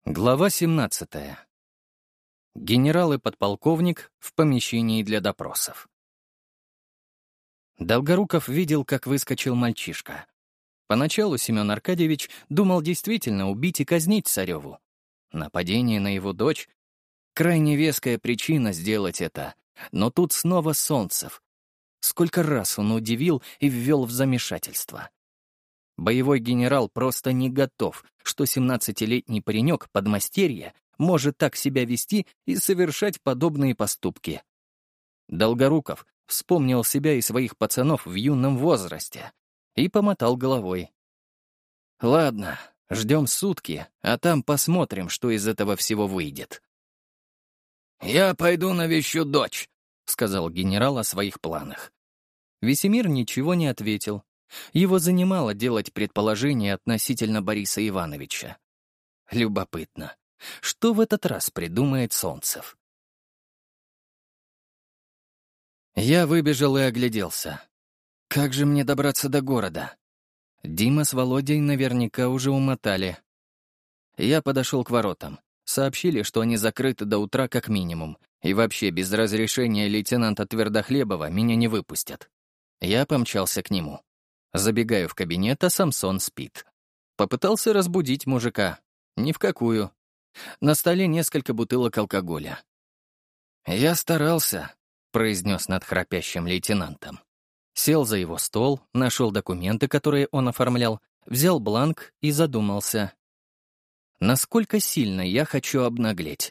Глава 17. Генерал и подполковник в помещении для допросов. Долгоруков видел, как выскочил мальчишка. Поначалу Семен Аркадьевич думал действительно убить и казнить Цареву. Нападение на его дочь — крайне веская причина сделать это. Но тут снова Солнцев. Сколько раз он удивил и ввел в замешательство. Боевой генерал просто не готов, что 17-летний паренек подмастерье может так себя вести и совершать подобные поступки. Долгоруков вспомнил себя и своих пацанов в юном возрасте и помотал головой. «Ладно, ждем сутки, а там посмотрим, что из этого всего выйдет». «Я пойду навещу дочь», — сказал генерал о своих планах. Весемир ничего не ответил. Его занимало делать предположения относительно Бориса Ивановича. Любопытно, что в этот раз придумает Солнцев? Я выбежал и огляделся. Как же мне добраться до города? Дима с Володей наверняка уже умотали. Я подошел к воротам. Сообщили, что они закрыты до утра как минимум, и вообще без разрешения лейтенанта Твердохлебова меня не выпустят. Я помчался к нему. Забегаю в кабинет, а Самсон спит. Попытался разбудить мужика. Ни в какую. На столе несколько бутылок алкоголя. «Я старался», — произнес над храпящим лейтенантом. Сел за его стол, нашел документы, которые он оформлял, взял бланк и задумался. Насколько сильно я хочу обнаглеть?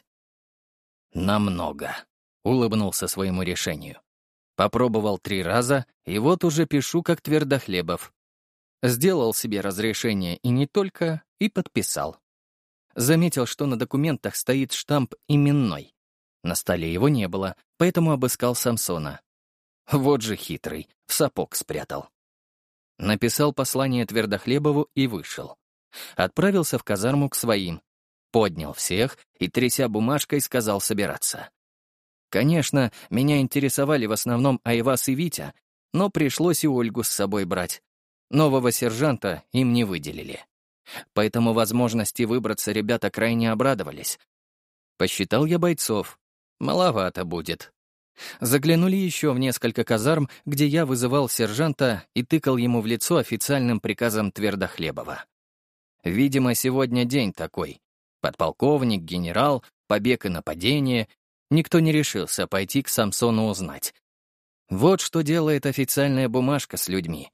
«Намного», — улыбнулся своему решению. Попробовал 3 раза, и вот уже пишу как Твердохлебов. Сделал себе разрешение и не только, и подписал. Заметил, что на документах стоит штамп «именной». На столе его не было, поэтому обыскал Самсона. Вот же хитрый, в сапог спрятал. Написал послание Твердохлебову и вышел. Отправился в казарму к своим. Поднял всех и, тряся бумажкой, сказал собираться. Конечно, меня интересовали в основном Айваз и Витя, но пришлось и Ольгу с собой брать. Нового сержанта им не выделили. Поэтому возможности выбраться ребята крайне обрадовались. Посчитал я бойцов. Маловато будет. Заглянули еще в несколько казарм, где я вызывал сержанта и тыкал ему в лицо официальным приказом Твердохлебова. Видимо, сегодня день такой. Подполковник, генерал, побег и нападение. Никто не решился пойти к Самсону узнать. Вот что делает официальная бумажка с людьми.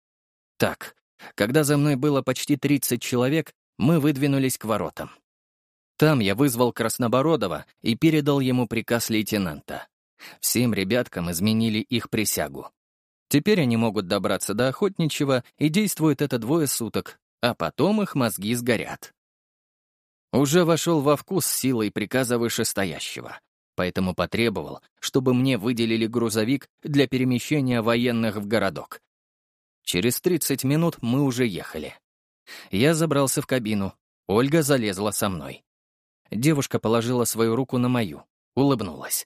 Так, когда за мной было почти 30 человек, мы выдвинулись к воротам. Там я вызвал Краснобородова и передал ему приказ лейтенанта. Всем ребяткам изменили их присягу. Теперь они могут добраться до Охотничьего, и действует это 2 суток, а потом их мозги сгорят. Уже вошел во вкус силой приказа вышестоящего. Поэтому потребовал, чтобы мне выделили грузовик для перемещения военных в городок. Через 30 минут мы уже ехали. Я забрался в кабину, Ольга залезла со мной. Девушка положила свою руку на мою, улыбнулась.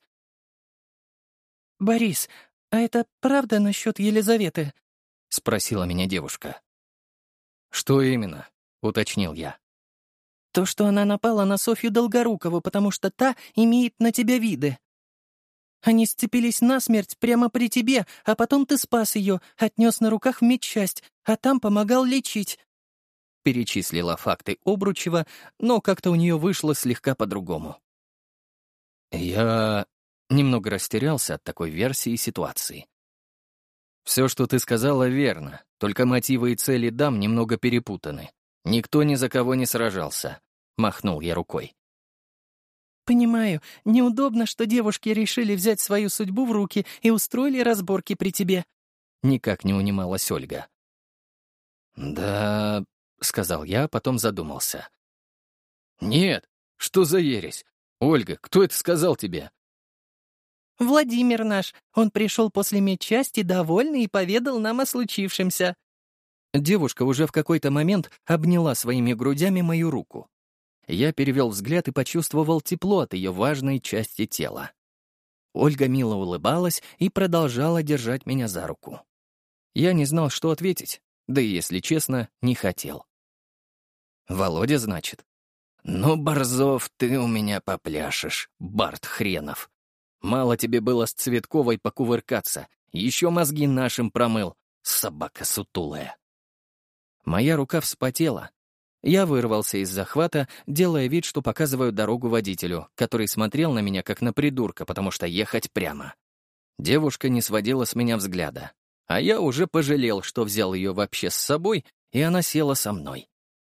«Борис, а это правда насчет Елизаветы?» — спросила меня девушка. «Что именно?» — уточнил я. «То, что она напала на Софью Долгорукову, потому что та имеет на тебя виды. Они сцепились насмерть прямо при тебе, а потом ты спас ее, отнес на руках в медчасть, а там помогал лечить». Перечислила факты Обручева, но как-то у нее вышло слегка по-другому. Я немного растерялся от такой версии ситуации. «Все, что ты сказала, верно, только мотивы и цели дам немного перепутаны. Никто ни за кого не сражался», — махнул я рукой. «Понимаю, неудобно, что девушки решили взять свою судьбу в руки и устроили разборки при тебе». Никак не унималась Ольга. «Да...» — сказал я, потом задумался. «Нет, что за ересь? Ольга, кто это сказал тебе?» «Владимир наш. Он пришел после медчасти довольный и поведал нам о случившемся». Девушка уже в какой-то момент обняла своими грудями мою руку. Я перевел взгляд и почувствовал тепло от ее важной части тела. Ольга мило улыбалась и продолжала держать меня за руку. Я не знал, что ответить, да и, если честно, не хотел. «Володя, значит?» «Ну, Борзов, ты у меня попляшешь, Барт хренов. Мало тебе было с Цветковой покувыркаться, еще мозги нашим промыл, собака сутулая». Моя рука вспотела. Я вырвался из захвата, делая вид, что показываю дорогу водителю, который смотрел на меня как на придурка, потому что ехать прямо. Девушка не сводила с меня взгляда, а я уже пожалел, что взял ее вообще с собой, и она села со мной.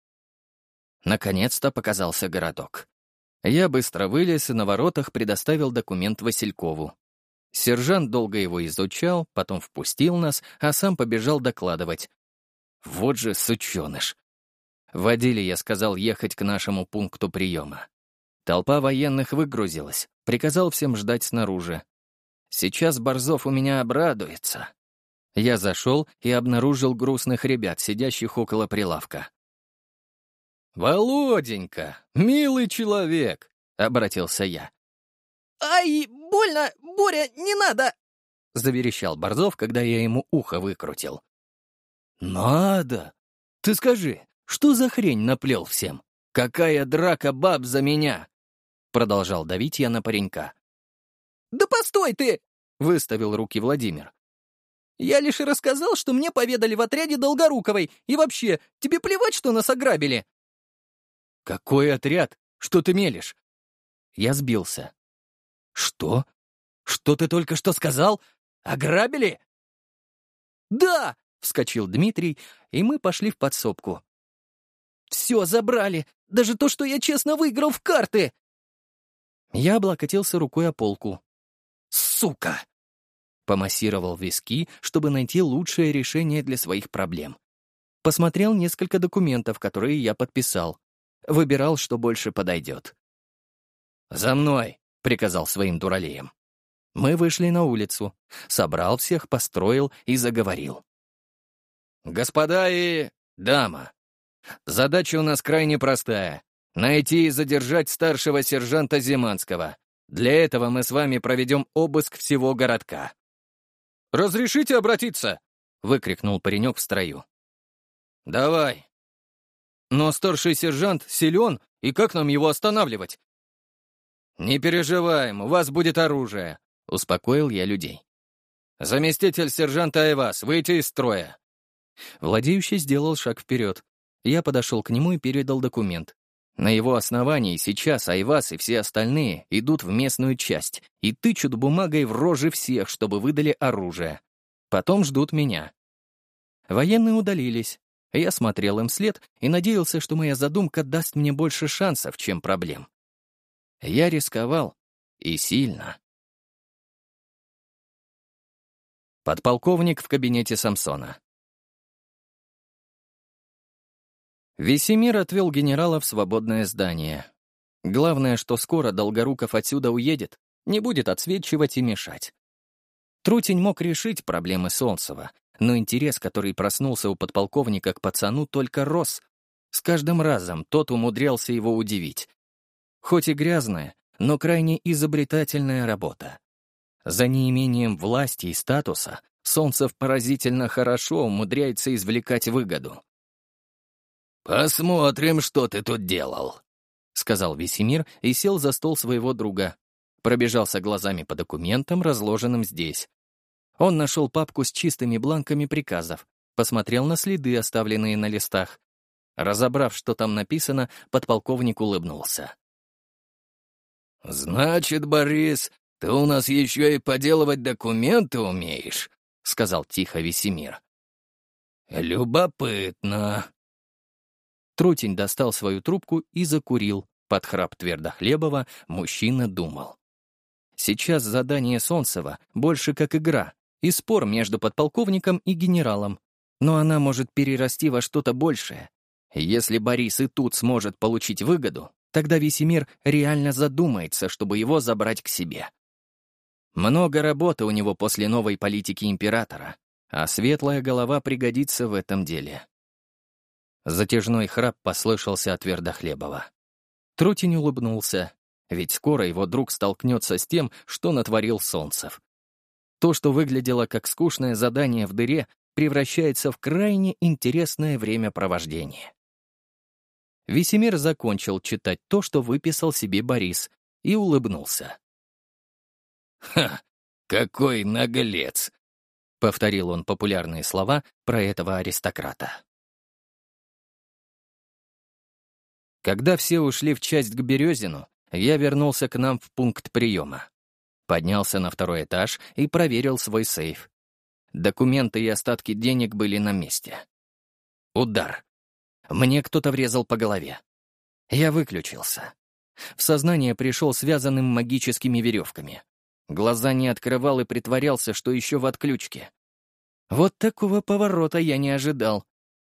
Наконец-то показался городок. Я быстро вылез и на воротах предоставил документ Василькову. Сержант долго его изучал, потом впустил нас, а сам побежал докладывать. Вот же сученыш. Водиле я сказал ехать к нашему пункту приема. Толпа военных выгрузилась, приказал всем ждать снаружи. Сейчас Борзов у меня обрадуется. Я зашел и обнаружил грустных ребят, сидящих около прилавка. «Володенька, милый человек!» — обратился я. «Ай, больно! Боря, не надо!» — заверещал Борзов, когда я ему ухо выкрутил. «Надо! Ты скажи, что за хрень наплел всем? Какая драка баб за меня?» — продолжал давить я на паренька. «Да постой ты!» — выставил руки Владимир. «Я лишь рассказал, что мне поведали в отряде Долгоруковой, и вообще, тебе плевать, что нас ограбили?» «Какой отряд? Что ты мелешь?» Я сбился. «Что? Что ты только что сказал? Ограбили?» «Да!» — вскочил Дмитрий, и мы пошли в подсобку. «Все забрали! Даже то, что я честно выиграл в карты!» Я облокотился рукой о полку. «Сука!» Помассировал виски, чтобы найти лучшее решение для своих проблем. Посмотрел несколько документов, которые я подписал. Выбирал, что больше подойдет. «За мной!» — приказал своим дуралеям. Мы вышли на улицу. Собрал всех, построил и заговорил. «Господа и дама, задача у нас крайне простая — найти и задержать старшего сержанта Зиманского. Для этого мы с вами проведем обыск всего городка». «Разрешите обратиться?» — выкрикнул паренек в строю. «Давай. Но старший сержант силен, и как нам его останавливать?» «Не переживаем, у вас будет оружие», — успокоил я людей. «Заместитель сержанта Айвас, выйти из строя». Владеющий сделал шаг вперед. Я подошел к нему и передал документ. На его основании сейчас Айвас и все остальные идут в местную часть и тычут бумагой в рожи всех, чтобы выдали оружие. Потом ждут меня. Военные удалились. Я смотрел им вслед и надеялся, что моя задумка даст мне больше шансов, чем проблем. Я рисковал. И сильно. Подполковник в кабинете Самсона. Весемир отвел генерала в свободное здание. Главное, что скоро Долгоруков отсюда уедет, не будет отсвечивать и мешать. Трутень мог решить проблемы Солнцева, но интерес, который проснулся у подполковника к пацану, только рос. С каждым разом тот умудрялся его удивить. Хоть и грязная, но крайне изобретательная работа. За неимением власти и статуса Солнцев поразительно хорошо умудряется извлекать выгоду. «Посмотрим, что ты тут делал», — сказал Весемир и сел за стол своего друга. Пробежался глазами по документам, разложенным здесь. Он нашел папку с чистыми бланками приказов, посмотрел на следы, оставленные на листах. Разобрав, что там написано, подполковник улыбнулся. «Значит, Борис, ты у нас еще и поделывать документы умеешь», — сказал тихо Весемир. «Любопытно». Трутень достал свою трубку и закурил. Под храп Твердохлебова мужчина думал. Сейчас задание Солнцева больше как игра и спор между подполковником и генералом, но она может перерасти во что-то большее. Если Борис и тут сможет получить выгоду, тогда Весемир реально задумается, чтобы его забрать к себе. Много работы у него после новой политики императора, а светлая голова пригодится в этом деле. Затяжной храп послышался от Твердохлебова. Трутень улыбнулся, ведь скоро его друг столкнется с тем, что натворил Солнцев. То, что выглядело как скучное задание в дыре, превращается в крайне интересное времяпровождение. Весемир закончил читать то, что выписал себе Борис, и улыбнулся. «Ха! Какой наглец!» — повторил он популярные слова про этого аристократа. Когда все ушли в часть к Березину, я вернулся к нам в пункт приема. Поднялся на второй этаж и проверил свой сейф. Документы и остатки денег были на месте. Удар. Мне кто-то врезал по голове. Я выключился. В сознание пришел связанным магическими веревками. Глаза не открывал и притворялся, что еще в отключке. Вот такого поворота я не ожидал.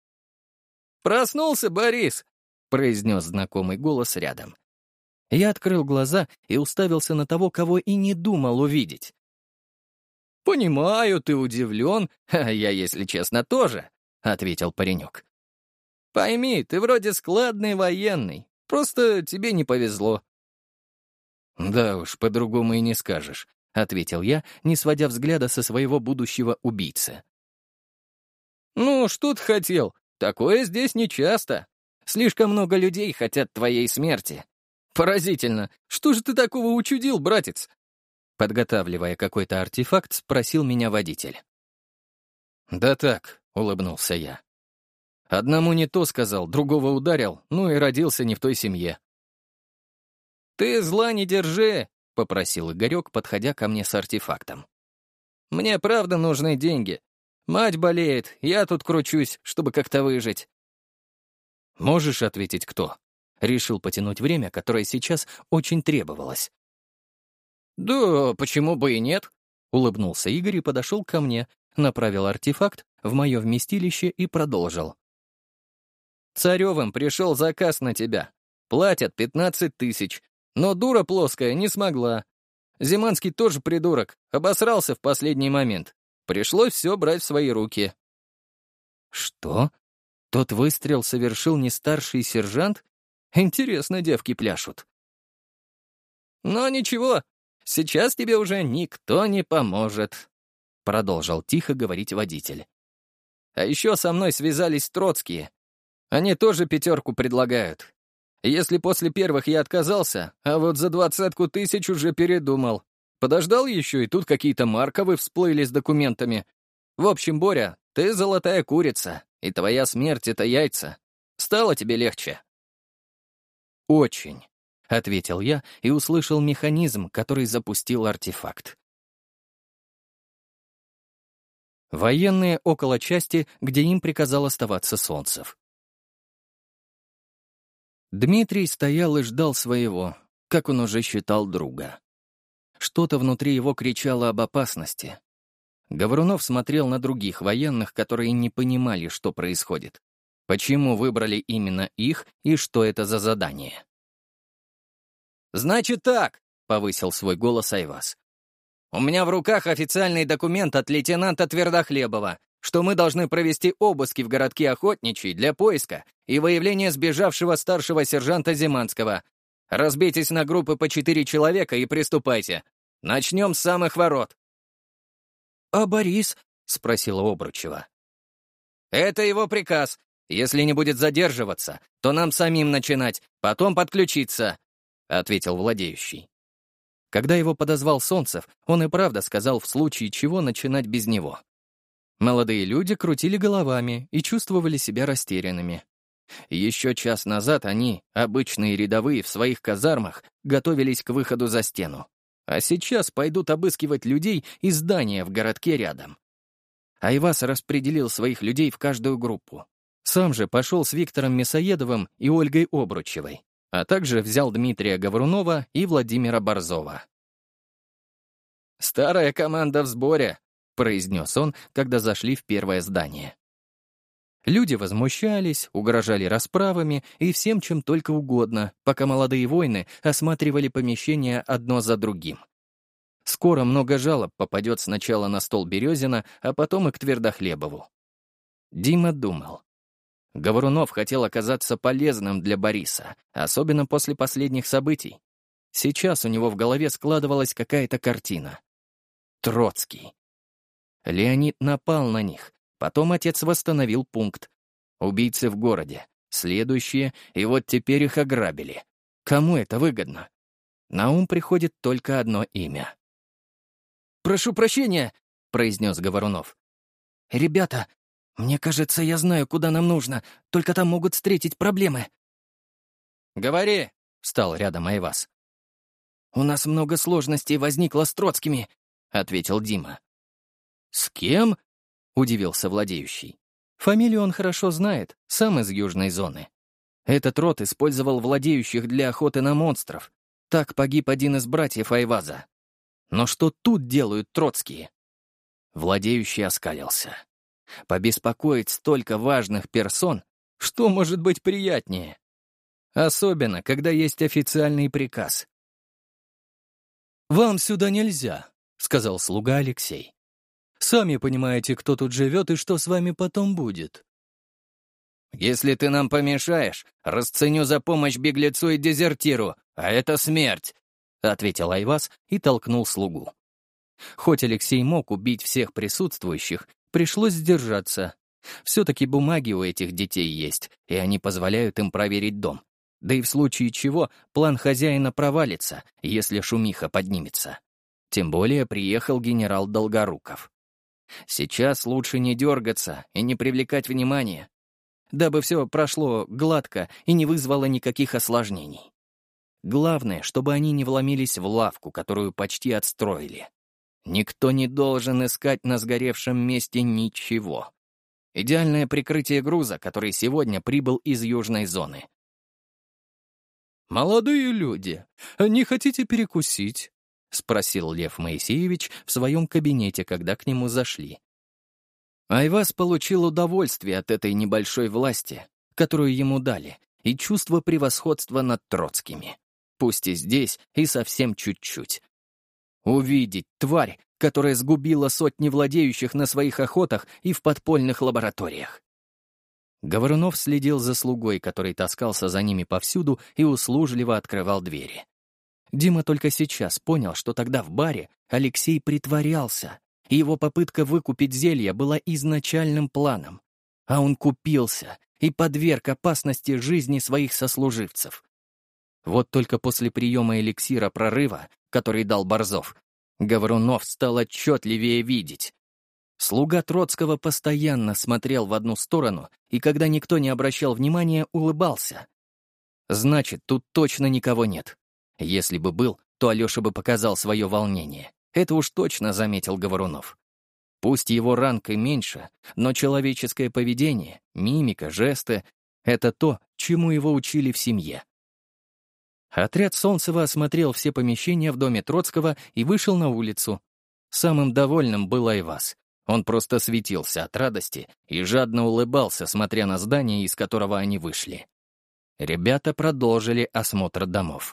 «Проснулся, Борис!» — произнес знакомый голос рядом. Я открыл глаза и уставился на того, кого и не думал увидеть. «Понимаю, ты удивлен, а я, если честно, тоже», — ответил паренек. «Пойми, ты вроде складный военный, просто тебе не повезло». «Да уж, по-другому и не скажешь», — ответил я, не сводя взгляда со своего будущего убийцы. «Ну, что ты хотел? Такое здесь нечасто. Слишком много людей хотят твоей смерти. Поразительно, что же ты такого учудил, братец?» Подготавливая какой-то артефакт, спросил меня водитель. «Да так», — улыбнулся я. «Одному не то сказал, другого ударил, ну и родился не в той семье». «Ты зла не держи», — попросил Игорек, подходя ко мне с артефактом. «Мне правда нужны деньги. Мать болеет, я тут кручусь, чтобы как-то выжить». «Можешь ответить, кто?» Решил потянуть время, которое сейчас очень требовалось. «Да почему бы и нет?» — улыбнулся Игорь и подошел ко мне, направил артефакт в мое вместилище и продолжил. «Царевым пришел заказ на тебя. Платят 15 тысяч, но дура плоская не смогла. Зиманский тоже придурок, обосрался в последний момент. Пришлось все брать в свои руки». «Что? Тот выстрел совершил не старший сержант? Интересно, девки пляшут». «Но ничего, сейчас тебе уже никто не поможет», — продолжил тихо говорить водитель. «А еще со мной связались троцкие. Они тоже 5 предлагают. Если после первых я отказался, а вот за 20 тысяч уже передумал. Подождал еще, и тут какие-то Марковы всплыли с документами. В общем, Боря, ты золотая курица, и твоя смерть — это яйца. Стало тебе легче?» «Очень», — ответил я и услышал механизм, который запустил артефакт. Военные около части, где им приказал оставаться Солнцев. Дмитрий стоял и ждал своего, как он уже считал друга. Что-то внутри его кричало об опасности. Говорунов смотрел на других военных, которые не понимали, что происходит. Почему выбрали именно их и что это за задание? «Значит так», — повысил свой голос Айваз. «У меня в руках официальный документ от лейтенанта Твердохлебова, что мы должны провести обыски в городке Охотничий для поиска и выявления сбежавшего старшего сержанта Зиманского. Разбейтесь на группы по 4 человека и приступайте. Начнем с самых ворот». «А Борис?» — спросила Обручева. «Это его приказ. Если не будет задерживаться, то нам самим начинать, потом подключиться», — ответил владеющий. Когда его подозвал Солнцев, он и правда сказал в случае чего начинать без него. Молодые люди крутили головами и чувствовали себя растерянными. Еще час назад они, обычные рядовые в своих казармах, готовились к выходу за стену. А сейчас пойдут обыскивать людей из здания в городке рядом. Айваз распределил своих людей в каждую группу. Сам же пошел с Виктором Мясоедовым и Ольгой Обручевой, а также взял Дмитрия Говорунова и Владимира Борзова. «Старая команда в сборе», — произнес он, когда зашли в первое здание. Люди возмущались, угрожали расправами и всем, чем только угодно, пока молодые воины осматривали помещения одно за другим. Скоро много жалоб попадет сначала на стол Березина, а потом и к Твердохлебову. Дима думал. Говорунов хотел оказаться полезным для Бориса, особенно после последних событий. Сейчас у него в голове складывалась какая-то картина. Троцкий. Леонид напал на них. Потом отец восстановил пункт. Убийцы в городе. Следующие, и вот теперь их ограбили. Кому это выгодно? На ум приходит только одно имя. «Прошу прощения», — произнес Говорунов. «Ребята, мне кажется, я знаю, куда нам нужно, только там могут встретить проблемы». «Говори», — встал рядом Айваз. «У нас много сложностей возникло с Троцкими», — ответил Дима. «С кем?» — удивился владеющий. Фамилию он хорошо знает, сам из южной зоны. Этот род использовал владеющих для охоты на монстров. Так погиб один из братьев Айваза. Но что тут делают троцкие? Владеющий оскалился. Побеспокоить столько важных персон, что может быть приятнее? Особенно, когда есть официальный приказ. «Вам сюда нельзя», — сказал слуга Алексей. «Сами понимаете, кто тут живет и что с вами потом будет». «Если ты нам помешаешь, расценю за помощь беглецу и дезертиру, а это смерть», — ответил Айваз и толкнул слугу. Хоть Алексей мог убить всех присутствующих, пришлось сдержаться. Все-таки бумаги у этих детей есть, и они позволяют им проверить дом. Да и в случае чего план хозяина провалится, если шумиха поднимется. Тем более приехал генерал Долгоруков. Сейчас лучше не дергаться и не привлекать внимания, дабы все прошло гладко и не вызвало никаких осложнений. Главное, чтобы они не вломились в лавку, которую почти отстроили. Никто не должен искать на сгоревшем месте ничего. Идеальное прикрытие груза, который сегодня прибыл из южной зоны. «Молодые люди, не хотите перекусить?» — спросил Лев Моисеевич в своем кабинете, когда к нему зашли. Айваз получил удовольствие от этой небольшой власти, которую ему дали, и чувство превосходства над Троцкими. Пусть и здесь, и совсем чуть-чуть. Увидеть тварь, которая сгубила сотни владеющих на своих охотах и в подпольных лабораториях. Говорунов следил за слугой, который таскался за ними повсюду и услужливо открывал двери. Дима только сейчас понял, что тогда в баре Алексей притворялся, и его попытка выкупить зелье была изначальным планом. А он купился и подверг опасности жизни своих сослуживцев. Вот только после приема эликсира прорыва, который дал Борзов, Говорунов стал отчетливее видеть. Слуга Троцкого постоянно смотрел в одну сторону и, когда никто не обращал внимания, улыбался. Значит, тут точно никого нет. Если бы был, то Алеша бы показал свое волнение. Это уж точно заметил Говорунов. Пусть его ранг и меньше, но человеческое поведение, мимика, жесты — это то, чему его учили в семье. Отряд Солнцева осмотрел все помещения в доме Троцкого и вышел на улицу. Самым довольным был Айваз. Он просто светился от радости и жадно улыбался, смотря на здание, из которого они вышли. Ребята продолжили осмотр домов.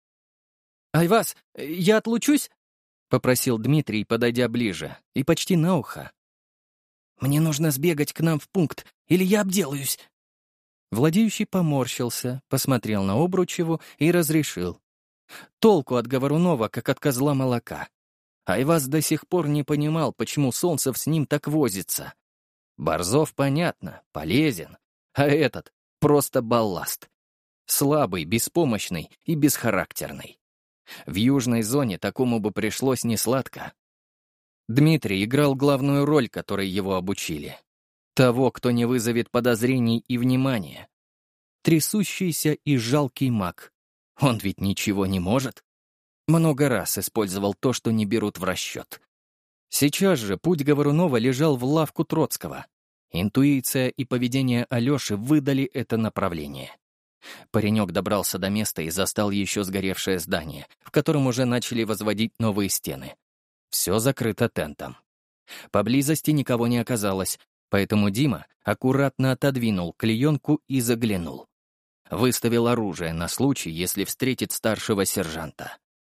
«Айваз, я отлучусь?» — попросил Дмитрий, подойдя ближе, и почти на ухо. «Мне нужно сбегать к нам в пункт, или я обделаюсь». Владеющий поморщился, посмотрел на Обручеву и разрешил. Толку от Говорунова, как от козла молока. Айваз до сих пор не понимал, почему Солнцев с ним так возится. Борзов, понятно, полезен, а этот — просто балласт. Слабый, беспомощный и бесхарактерный. В южной зоне такому бы пришлось несладко. Дмитрий играл главную роль, которой его обучили. Того, кто не вызовет подозрений и внимания. Трясущийся и жалкий маг. Он ведь ничего не может. Много раз использовал то, что не берут в расчет. Сейчас же путь Говорунова лежал в лавку Троцкого. Интуиция и поведение Алёши выдали это направление. Паренек добрался до места и застал еще сгоревшее здание, в котором уже начали возводить новые стены. Все закрыто тентом. Поблизости никого не оказалось, поэтому Дима аккуратно отодвинул клеенку и заглянул. Выставил оружие на случай, если встретит старшего сержанта.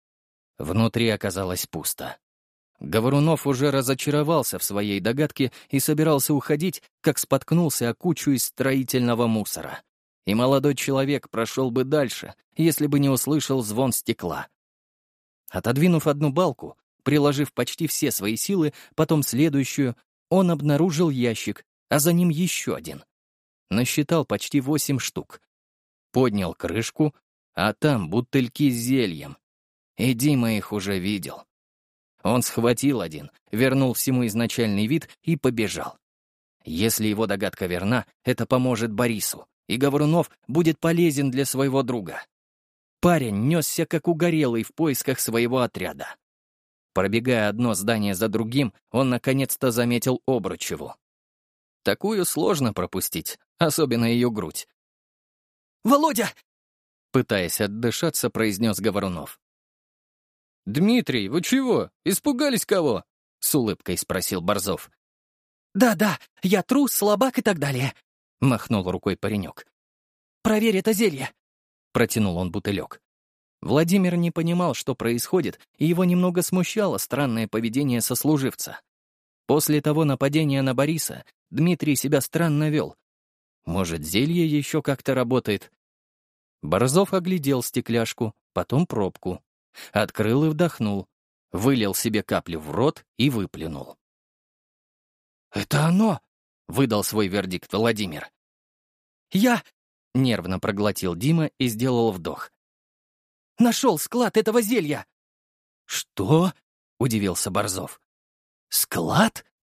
Внутри оказалось пусто. Говорунов уже разочаровался в своей догадке и собирался уходить, как споткнулся о кучу из строительного мусора. И молодой человек прошел бы дальше, если бы не услышал звон стекла. Отодвинув одну балку, приложив почти все свои силы, потом следующую, он обнаружил ящик, а за ним еще один. насчитал почти 8 штук. Поднял крышку, а там бутыльки с зельем. И Дима их уже видел. Он схватил один, вернул всему изначальный вид и побежал. Если его догадка верна, это поможет Борису, и Говорунов будет полезен для своего друга. Парень несся как угорелый в поисках своего отряда. Пробегая одно здание за другим, он наконец-то заметил Обручеву. Такую сложно пропустить, особенно ее грудь. «Володя!» Пытаясь отдышаться, произнес Говорунов. «Дмитрий, вы чего? Испугались кого?» — с улыбкой спросил Борзов. «Да, я трус, слабак и так далее», — Махнул рукой паренек. «Проверь это зелье». Протянул он бутылек. Владимир не понимал, что происходит, и его немного смущало странное поведение сослуживца. После того нападения на Бориса Дмитрий себя странно вел. Может, зелье еще как-то работает? Борзов оглядел стекляшку, потом пробку. Открыл и вдохнул. Вылил себе каплю в рот и выплюнул. «Это оно!» — выдал свой вердикт Владимир. «Я Нервно проглотил Дима и сделал вдох. нашел склад этого зелья!» «Что?» — удивился Борзов. «Склад?»